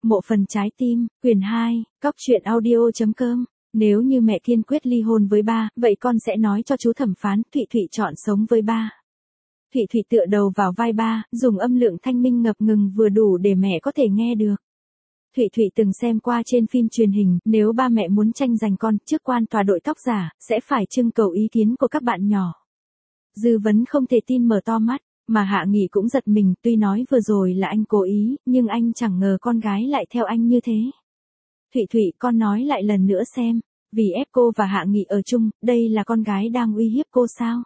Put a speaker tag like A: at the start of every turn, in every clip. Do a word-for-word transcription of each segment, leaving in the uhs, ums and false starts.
A: Mộ phần trái tim, quyển hai, cóc truyện audio.com. Nếu như mẹ kiên quyết ly hôn với ba, vậy con sẽ nói cho chú thẩm phán, Thụy Thụy chọn sống với ba. Thụy Thụy tựa đầu vào vai ba, dùng âm lượng thanh minh ngập ngừng vừa đủ để mẹ có thể nghe được. Thụy Thụy từng xem qua trên phim truyền hình, nếu ba mẹ muốn tranh giành con trước quan tòa đội tóc giả, sẽ phải trưng cầu ý kiến của các bạn nhỏ. Dư Vấn không thể tin mở to mắt, mà Hạ Nghị cũng giật mình, tuy nói vừa rồi là anh cố ý, nhưng anh chẳng ngờ con gái lại theo anh như thế. Thụy Thụy, con nói lại lần nữa xem, vì ép cô và Hạ Nghị ở chung, đây là con gái đang uy hiếp cô sao?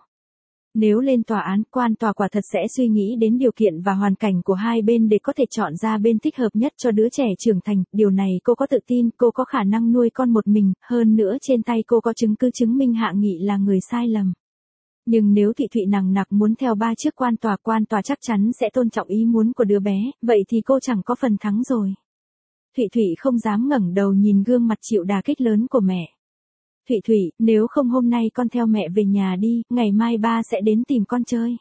A: Nếu lên tòa án, quan tòa quả thật sẽ suy nghĩ đến điều kiện và hoàn cảnh của hai bên để có thể chọn ra bên thích hợp nhất cho đứa trẻ trưởng thành, điều này cô có tự tin, cô có khả năng nuôi con một mình, hơn nữa trên tay cô có chứng cứ chứng minh Hạ Nghị là người sai lầm. Nhưng nếu Thụy Thụy nằng nặc muốn theo ba trước quan tòa, quan tòa chắc chắn sẽ tôn trọng ý muốn của đứa bé, vậy thì cô chẳng có phần thắng rồi. Thụy Thụy không dám ngẩng đầu nhìn gương mặt chịu đả kích lớn của mẹ. Thụy Thụy, nếu không hôm nay con theo mẹ về nhà đi, ngày mai ba sẽ đến tìm con chơi.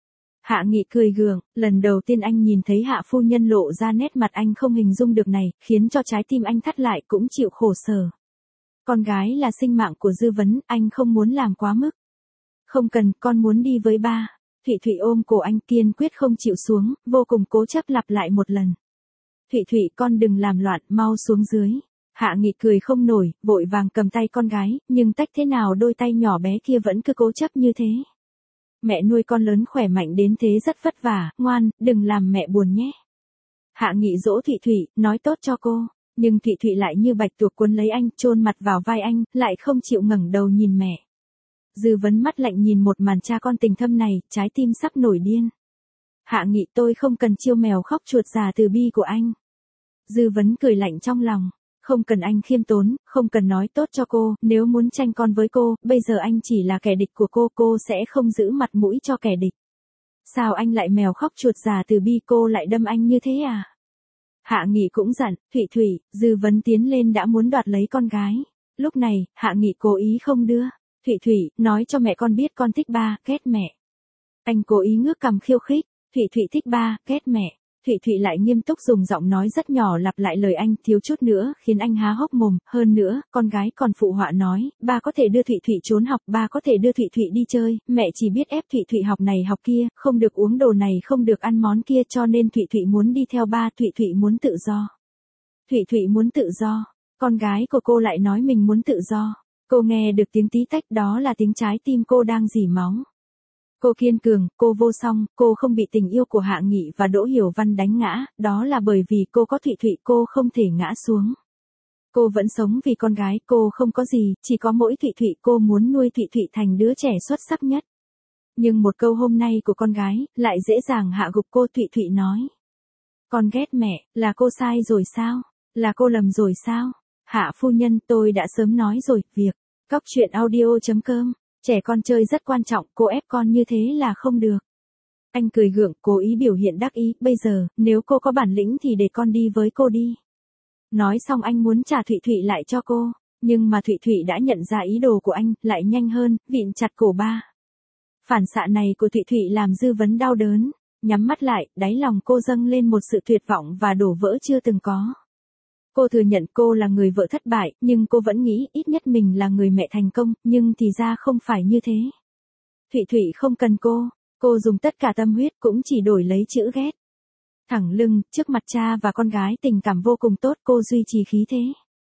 A: Hạ Nghị cười gượng, lần đầu tiên anh nhìn thấy Hạ phu nhân lộ ra nét mặt anh không hình dung được này, khiến cho trái tim anh thắt lại cũng chịu khổ sở. Con gái là sinh mạng của Dư Vấn, anh không muốn làm quá mức. Không cần, con muốn đi với ba. Thụy Thụy ôm cổ anh kiên quyết không chịu xuống, vô cùng cố chấp lặp lại một lần. Thụy Thụy, con đừng làm loạn, mau xuống dưới. Hạ Nghị cười không nổi, vội vàng cầm tay con gái, nhưng tách thế nào đôi tay nhỏ bé kia vẫn cứ cố chấp như thế. Mẹ nuôi con lớn khỏe mạnh đến thế rất vất vả, ngoan, đừng làm mẹ buồn nhé. Hạ Nghị dỗ Thụy Thụy, nói tốt cho cô, nhưng Thụy Thụy lại như bạch tuộc cuốn lấy anh, chôn mặt vào vai anh, lại không chịu ngẩng đầu nhìn mẹ. Dư Vấn mắt lạnh nhìn một màn cha con tình thâm này, trái tim sắp nổi điên. Hạ Nghị, tôi không cần chiêu mèo khóc chuột già từ bi của anh. Dư Vấn cười lạnh trong lòng, không cần anh khiêm tốn, không cần nói tốt cho cô, nếu muốn tranh con với cô, bây giờ anh chỉ là kẻ địch của cô, cô sẽ không giữ mặt mũi cho kẻ địch. Sao anh lại mèo khóc chuột già từ bi, cô lại đâm anh như thế à? Hạ Nghị cũng giận, Thụy Thụy, Dư Vấn tiến lên đã muốn đoạt lấy con gái. Lúc này, Hạ Nghị cố ý không đưa. Thụy Thụy, nói cho mẹ con biết con thích ba, ghét mẹ. Anh cố ý ngước cằm khiêu khích, Thụy Thụy thích ba, ghét mẹ. Thụy Thụy lại nghiêm túc dùng giọng nói rất nhỏ lặp lại lời anh, thiếu chút nữa khiến anh há hốc mồm, hơn nữa, con gái còn phụ họa nói, ba có thể đưa Thụy Thụy trốn học, ba có thể đưa Thụy Thụy đi chơi, mẹ chỉ biết ép Thụy Thụy học này học kia, không được uống đồ này không được ăn món kia, cho nên Thụy Thụy muốn đi theo ba, Thụy Thụy muốn tự do. Thụy Thụy muốn tự do, con gái của cô lại nói mình muốn tự do. Cô nghe được tiếng tí tách, đó là tiếng trái tim cô đang rỉ máu. Cô kiên cường, cô vô song, cô không bị tình yêu của Hạ Nghị và Đỗ Hiểu Văn đánh ngã, đó là bởi vì cô có Thụy Thụy, cô không thể ngã xuống. Cô vẫn sống vì con gái, cô không có gì, chỉ có mỗi Thụy Thụy, cô muốn nuôi Thụy Thụy thành đứa trẻ xuất sắc nhất. Nhưng một câu hôm nay của con gái, lại dễ dàng hạ gục cô. Thụy Thụy nói. Con ghét mẹ, là cô sai rồi sao? Là cô lầm rồi sao? Hạ phu nhân, tôi đã sớm nói rồi, việc. Cóc truyện audio.com. Trẻ con chơi rất quan trọng, cô ép con như thế là không được. Anh cười gượng, cố ý biểu hiện đắc ý, bây giờ, nếu cô có bản lĩnh thì để con đi với cô đi. Nói xong anh muốn trả Thụy Thụy lại cho cô, nhưng mà Thụy Thụy đã nhận ra ý đồ của anh, lại nhanh hơn, vịn chặt cổ ba. Phản xạ này của Thụy Thụy làm Dư Vấn đau đớn, nhắm mắt lại, đáy lòng cô dâng lên một sự tuyệt vọng và đổ vỡ chưa từng có. Cô thừa nhận cô là người vợ thất bại, nhưng cô vẫn nghĩ ít nhất mình là người mẹ thành công, nhưng thì ra không phải như thế. Thụy Thụy không cần cô, cô dùng tất cả tâm huyết cũng chỉ đổi lấy chữ ghét. Thẳng lưng, trước mặt cha và con gái tình cảm vô cùng tốt, cô duy trì khí thế.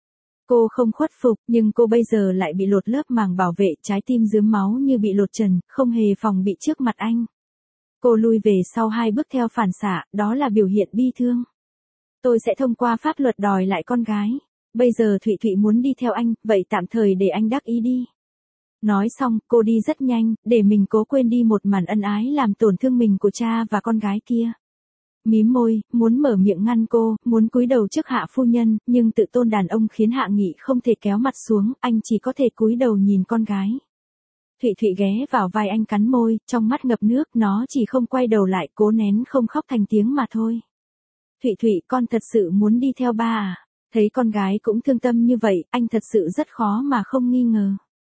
A: Cô không khuất phục, nhưng cô bây giờ lại bị lột lớp màng bảo vệ, trái tim rướm máu như bị lột trần, không hề phòng bị trước mặt anh. Cô lui về sau hai bước theo phản xạ, đó là biểu hiện bi thương. Tôi sẽ thông qua pháp luật đòi lại con gái. Bây giờ Thụy Thụy muốn đi theo anh, vậy tạm thời để anh đắc ý đi. Nói xong, cô đi rất nhanh, để mình cố quên đi một màn ân ái làm tổn thương mình của cha và con gái kia. Mím môi, muốn mở miệng ngăn cô, muốn cúi đầu trước Hạ phu nhân, nhưng tự tôn đàn ông khiến Hạ Nghị không thể kéo mặt xuống, anh chỉ có thể cúi đầu nhìn con gái. Thụy Thụy ghé vào vai anh cắn môi, trong mắt ngập nước, nó chỉ không quay đầu lại, cố nén không khóc thành tiếng mà thôi. Thụy Thụy, con thật sự muốn đi theo ba à? Thấy con gái cũng thương tâm như vậy, anh thật sự rất khó mà không nghi ngờ.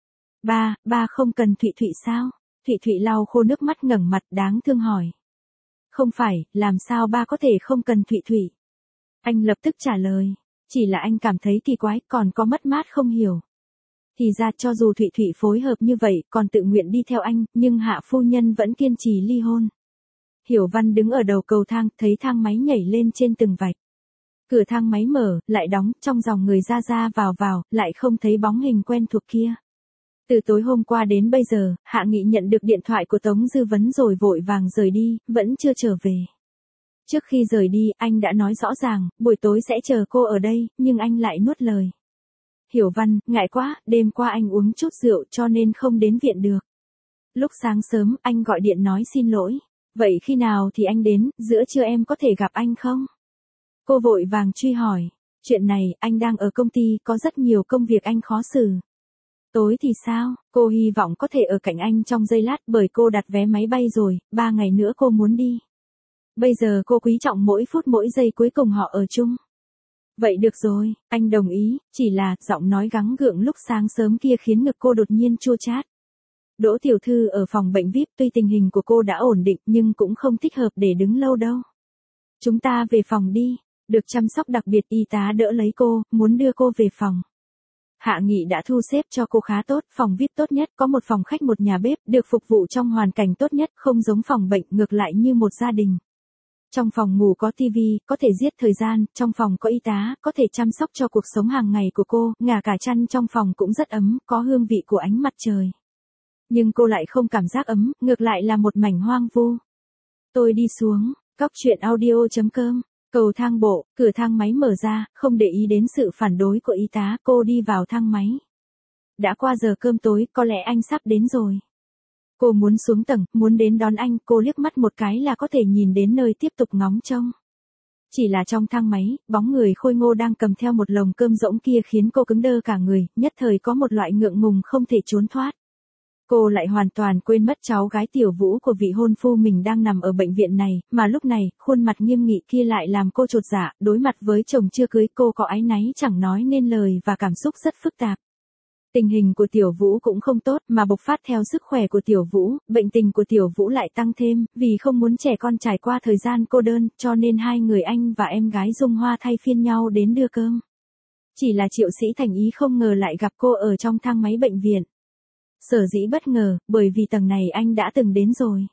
A: Ba, ba không cần Thụy Thụy sao? Thụy Thụy lau khô nước mắt ngẩng mặt đáng thương hỏi. Không phải, làm sao ba có thể không cần Thụy Thụy? Anh lập tức trả lời. Chỉ là anh cảm thấy kỳ quái, còn có mất mát không hiểu. Thì ra cho dù Thụy Thụy phối hợp như vậy, còn tự nguyện đi theo anh, nhưng Hạ phu nhân vẫn kiên trì ly hôn. Hiểu Văn đứng ở đầu cầu thang, thấy thang máy nhảy lên trên từng vạch. Cửa thang máy mở, lại đóng, trong dòng người ra ra vào vào, lại không thấy bóng hình quen thuộc kia. Từ tối hôm qua đến bây giờ, Hạ Nghị nhận được điện thoại của Tống Dư Vấn rồi vội vàng rời đi, vẫn chưa trở về. Trước khi rời đi, anh đã nói rõ ràng, buổi tối sẽ chờ cô ở đây, nhưng anh lại nuốt lời. Hiểu Văn, ngại quá, đêm qua anh uống chút rượu cho nên không đến viện được. Lúc sáng sớm, anh gọi điện nói xin lỗi. Vậy khi nào thì anh đến, giữa trưa em có thể gặp anh không? Cô vội vàng truy hỏi. Chuyện này, anh đang ở công ty, có rất nhiều công việc anh khó xử. Tối thì sao? Cô hy vọng có thể ở cạnh anh trong giây lát bởi cô đặt vé máy bay rồi, ba ngày nữa cô muốn đi. Bây giờ cô quý trọng mỗi phút mỗi giây cuối cùng họ ở chung. Vậy được rồi, anh đồng ý, chỉ là giọng nói gắng gượng lúc sáng sớm kia khiến ngực cô đột nhiên chua chát. Đỗ tiểu thư ở phòng bệnh vi ai pi, tuy tình hình của cô đã ổn định nhưng cũng không thích hợp để đứng lâu đâu. Chúng ta về phòng đi, được chăm sóc đặc biệt y tá đỡ lấy cô, muốn đưa cô về phòng. Hạ Nghị đã thu xếp cho cô khá tốt, phòng vi ai pi tốt nhất, có một phòng khách một nhà bếp, được phục vụ trong hoàn cảnh tốt nhất, không giống phòng bệnh, ngược lại như một gia đình. Trong phòng ngủ có tivi, có thể giết thời gian, trong phòng có y tá, có thể chăm sóc cho cuộc sống hàng ngày của cô, ngả cả chăn trong phòng cũng rất ấm, có hương vị của ánh mặt trời. Nhưng cô lại không cảm giác ấm, ngược lại là một mảnh hoang vu. Tôi đi xuống, cóc truyện audio chấm com, cầu thang bộ, cửa thang máy mở ra, không để ý đến sự phản đối của y tá, cô đi vào thang máy. Đã qua giờ cơm tối, có lẽ anh sắp đến rồi. Cô muốn xuống tầng, muốn đến đón anh, cô liếc mắt một cái là có thể nhìn đến nơi tiếp tục ngóng trông. Chỉ là trong thang máy, bóng người khôi ngô đang cầm theo một lồng cơm rỗng kia khiến cô cứng đơ cả người, nhất thời có một loại ngượng ngùng không thể trốn thoát. Cô lại hoàn toàn quên mất cháu gái Tiểu Vũ của vị hôn phu mình đang nằm ở bệnh viện này, mà lúc này, khuôn mặt nghiêm nghị kia lại làm cô chột dạ, đối mặt với chồng chưa cưới cô có áy náy chẳng nói nên lời và cảm xúc rất phức tạp. Tình hình của Tiểu Vũ cũng không tốt mà bộc phát theo sức khỏe của Tiểu Vũ, bệnh tình của Tiểu Vũ lại tăng thêm, vì không muốn trẻ con trải qua thời gian cô đơn, cho nên hai người anh và em gái Dung Hoa thay phiên nhau đến đưa cơm. Chỉ là Triệu Sĩ Thành ý không ngờ lại gặp cô ở trong thang máy bệnh viện. Sở dĩ bất ngờ, bởi vì tầng này anh đã từng đến rồi.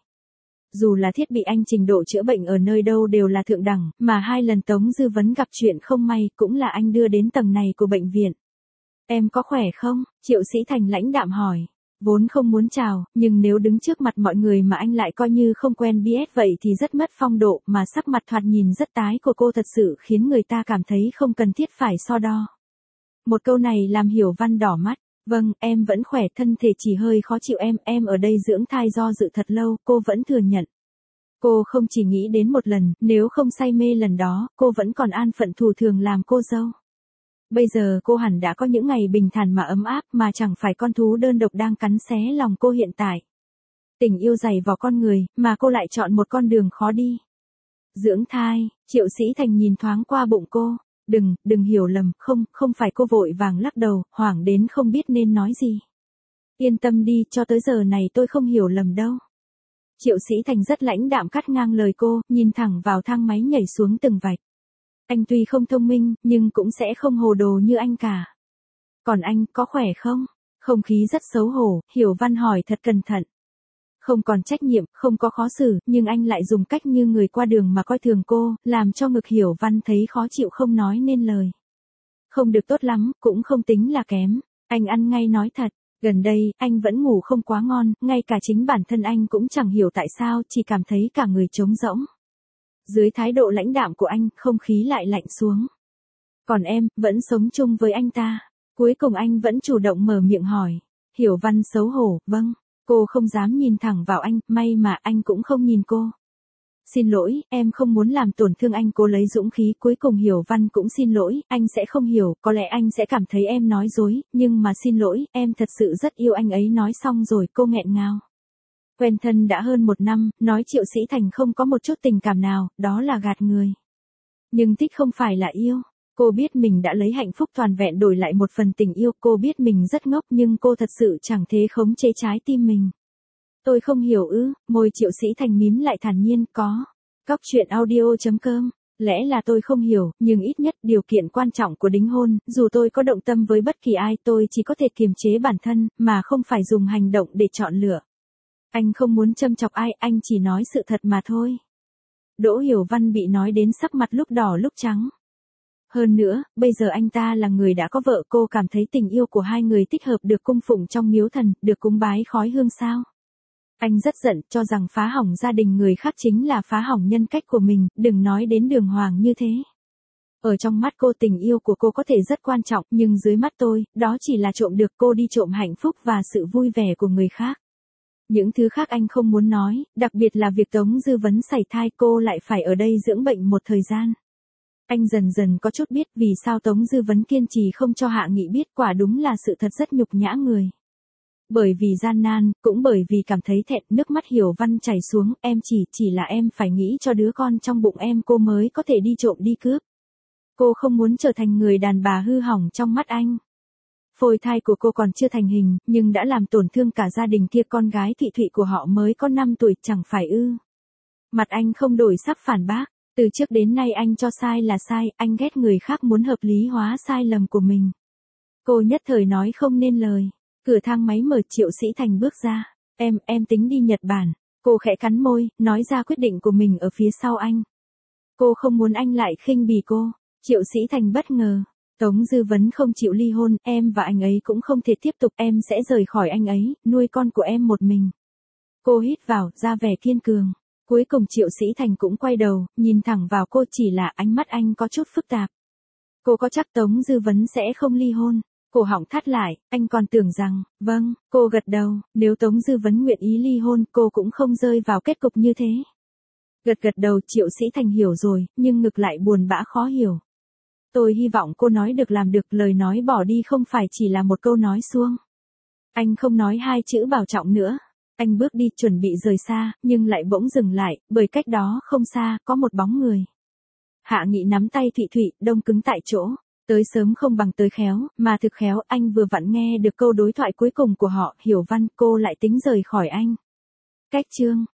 A: Dù là thiết bị anh trình độ chữa bệnh ở nơi đâu đều là thượng đẳng, mà hai lần Tống Dư Vấn gặp chuyện không may cũng là anh đưa đến tầng này của bệnh viện. Em có khỏe không? Triệu Sĩ Thành lãnh đạm hỏi. Vốn không muốn chào, nhưng nếu đứng trước mặt mọi người mà anh lại coi như không quen biết vậy thì rất mất phong độ, mà sắc mặt thoạt nhìn rất tái của cô thật sự khiến người ta cảm thấy không cần thiết phải so đo. Một câu này làm Hiểu Văn đỏ mắt. Vâng, em vẫn khỏe, thân thể chỉ hơi khó chịu em, em ở đây dưỡng thai do dự thật lâu, cô vẫn thừa nhận. Cô không chỉ nghĩ đến một lần, nếu không say mê lần đó, cô vẫn còn an phận thủ thường làm cô dâu. Bây giờ cô hẳn đã có những ngày bình thản mà ấm áp mà chẳng phải con thú đơn độc đang cắn xé lòng cô hiện tại. Tình yêu dày vào con người, mà cô lại chọn một con đường khó đi. Dưỡng thai, Triệu Sĩ Thành nhìn thoáng qua bụng cô. Đừng, đừng hiểu lầm, không, không phải. Cô vội vàng lắc đầu, hoảng đến không biết nên nói gì. Yên tâm đi, cho tới giờ này tôi không hiểu lầm đâu. Triệu Sĩ Thành rất lãnh đạm cắt ngang lời cô, nhìn thẳng vào thang máy nhảy xuống từng vạch. Anh tuy không thông minh, nhưng cũng sẽ không hồ đồ như anh cả. Còn anh, có khỏe không? Không khí rất xấu hổ, Hiểu Văn hỏi thật cẩn thận. Không còn trách nhiệm, không có khó xử, nhưng anh lại dùng cách như người qua đường mà coi thường cô, làm cho ngực Hiểu Văn thấy khó chịu không nói nên lời. Không được tốt lắm, cũng không tính là kém. Anh ăn ngay nói thật, gần đây, anh vẫn ngủ không quá ngon, ngay cả chính bản thân anh cũng chẳng hiểu tại sao, chỉ cảm thấy cả người trống rỗng. Dưới thái độ lãnh đạm của anh, không khí lại lạnh xuống. Còn em, vẫn sống chung với anh ta. Cuối cùng anh vẫn chủ động mở miệng hỏi. Hiểu Văn xấu hổ, vâng. Cô không dám nhìn thẳng vào anh, may mà anh cũng không nhìn cô. Xin lỗi, em không muốn làm tổn thương anh. Cô lấy dũng khí, cuối cùng Hiểu Văn cũng xin lỗi, anh sẽ không hiểu, có lẽ anh sẽ cảm thấy em nói dối, nhưng mà xin lỗi, em thật sự rất yêu anh ấy. Nói xong rồi cô nghẹn ngào. Quen thân đã hơn một năm, nói Triệu Sĩ Thành không có một chút tình cảm nào, đó là gạt người. Nhưng thích không phải là yêu. Cô biết mình đã lấy hạnh phúc toàn vẹn đổi lại một phần tình yêu, cô biết mình rất ngốc nhưng cô thật sự chẳng thể khống chế trái tim mình. Tôi không hiểu ư, môi Triệu Sĩ Thành mím lại thản nhiên, có. Cóc truyện audio chấm com Lẽ là tôi không hiểu, nhưng ít nhất điều kiện quan trọng của đính hôn, dù tôi có động tâm với bất kỳ ai tôi chỉ có thể kiềm chế bản thân, mà không phải dùng hành động để chọn lựa. Anh không muốn châm chọc ai, anh chỉ nói sự thật mà thôi. Đỗ Hiểu Văn bị nói đến sắc mặt lúc đỏ lúc trắng. Hơn nữa, bây giờ anh ta là người đã có vợ, cô cảm thấy tình yêu của hai người thích hợp được cung phụng trong miếu thần, được cúng bái khói hương sao. Anh rất giận, cho rằng phá hỏng gia đình người khác chính là phá hỏng nhân cách của mình, đừng nói đến đường hoàng như thế. Ở trong mắt cô tình yêu của cô có thể rất quan trọng, nhưng dưới mắt tôi, đó chỉ là trộm được, cô đi trộm hạnh phúc và sự vui vẻ của người khác. Những thứ khác anh không muốn nói, đặc biệt là việc Tống Dư Vấn sảy thai, cô lại phải ở đây dưỡng bệnh một thời gian. Anh dần dần có chút biết vì sao Tống Dư Vấn kiên trì không cho Hạ Nghị biết, quả đúng là sự thật rất nhục nhã người. Bởi vì gian nan, cũng bởi vì cảm thấy thẹn, nước mắt Hiểu Văn chảy xuống, em chỉ, chỉ là em phải nghĩ cho đứa con trong bụng em cô mới có thể đi trộm đi cướp. Cô không muốn trở thành người đàn bà hư hỏng trong mắt anh. Phôi thai của cô còn chưa thành hình, nhưng đã làm tổn thương cả gia đình kia, con gái Thị Thụy của họ mới có năm tuổi, chẳng phải ư. Mặt anh không đổi sắc phản bác, từ trước đến nay anh cho sai là sai, anh ghét người khác muốn hợp lý hóa sai lầm của mình. Cô nhất thời nói không nên lời. Cửa thang máy mở, Triệu Sĩ Thành bước ra. Em, em tính đi Nhật Bản. Cô khẽ cắn môi, nói ra quyết định của mình ở phía sau anh. Cô không muốn anh lại khinh bỉ cô. Triệu Sĩ Thành bất ngờ. Tống Dư Vấn không chịu ly hôn, em và anh ấy cũng không thể tiếp tục, em sẽ rời khỏi anh ấy, nuôi con của em một mình. Cô hít vào, ra vẻ kiên cường. Cuối cùng Triệu Sĩ Thành cũng quay đầu, nhìn thẳng vào cô, chỉ là ánh mắt anh có chút phức tạp. Cô có chắc Tống Dư Vấn sẽ không ly hôn? Cổ họng thắt lại, anh còn tưởng rằng, vâng, cô gật đầu, nếu Tống Dư Vấn nguyện ý ly hôn, cô cũng không rơi vào kết cục như thế. Gật gật đầu, Triệu Sĩ Thành hiểu rồi, nhưng ngực lại buồn bã khó hiểu. Tôi hy vọng cô nói được làm được, lời nói bỏ đi không phải chỉ là một câu nói suông. Anh không nói hai chữ bảo trọng nữa. Anh bước đi chuẩn bị rời xa, nhưng lại bỗng dừng lại, bởi cách đó không xa, có một bóng người. Hạ Nghị nắm tay Thị Thụy, đông cứng tại chỗ. Tới sớm không bằng tới khéo, mà thực khéo, anh vừa vặn nghe được câu đối thoại cuối cùng của họ, Hiểu Văn, cô lại tính rời khỏi anh. Cách chương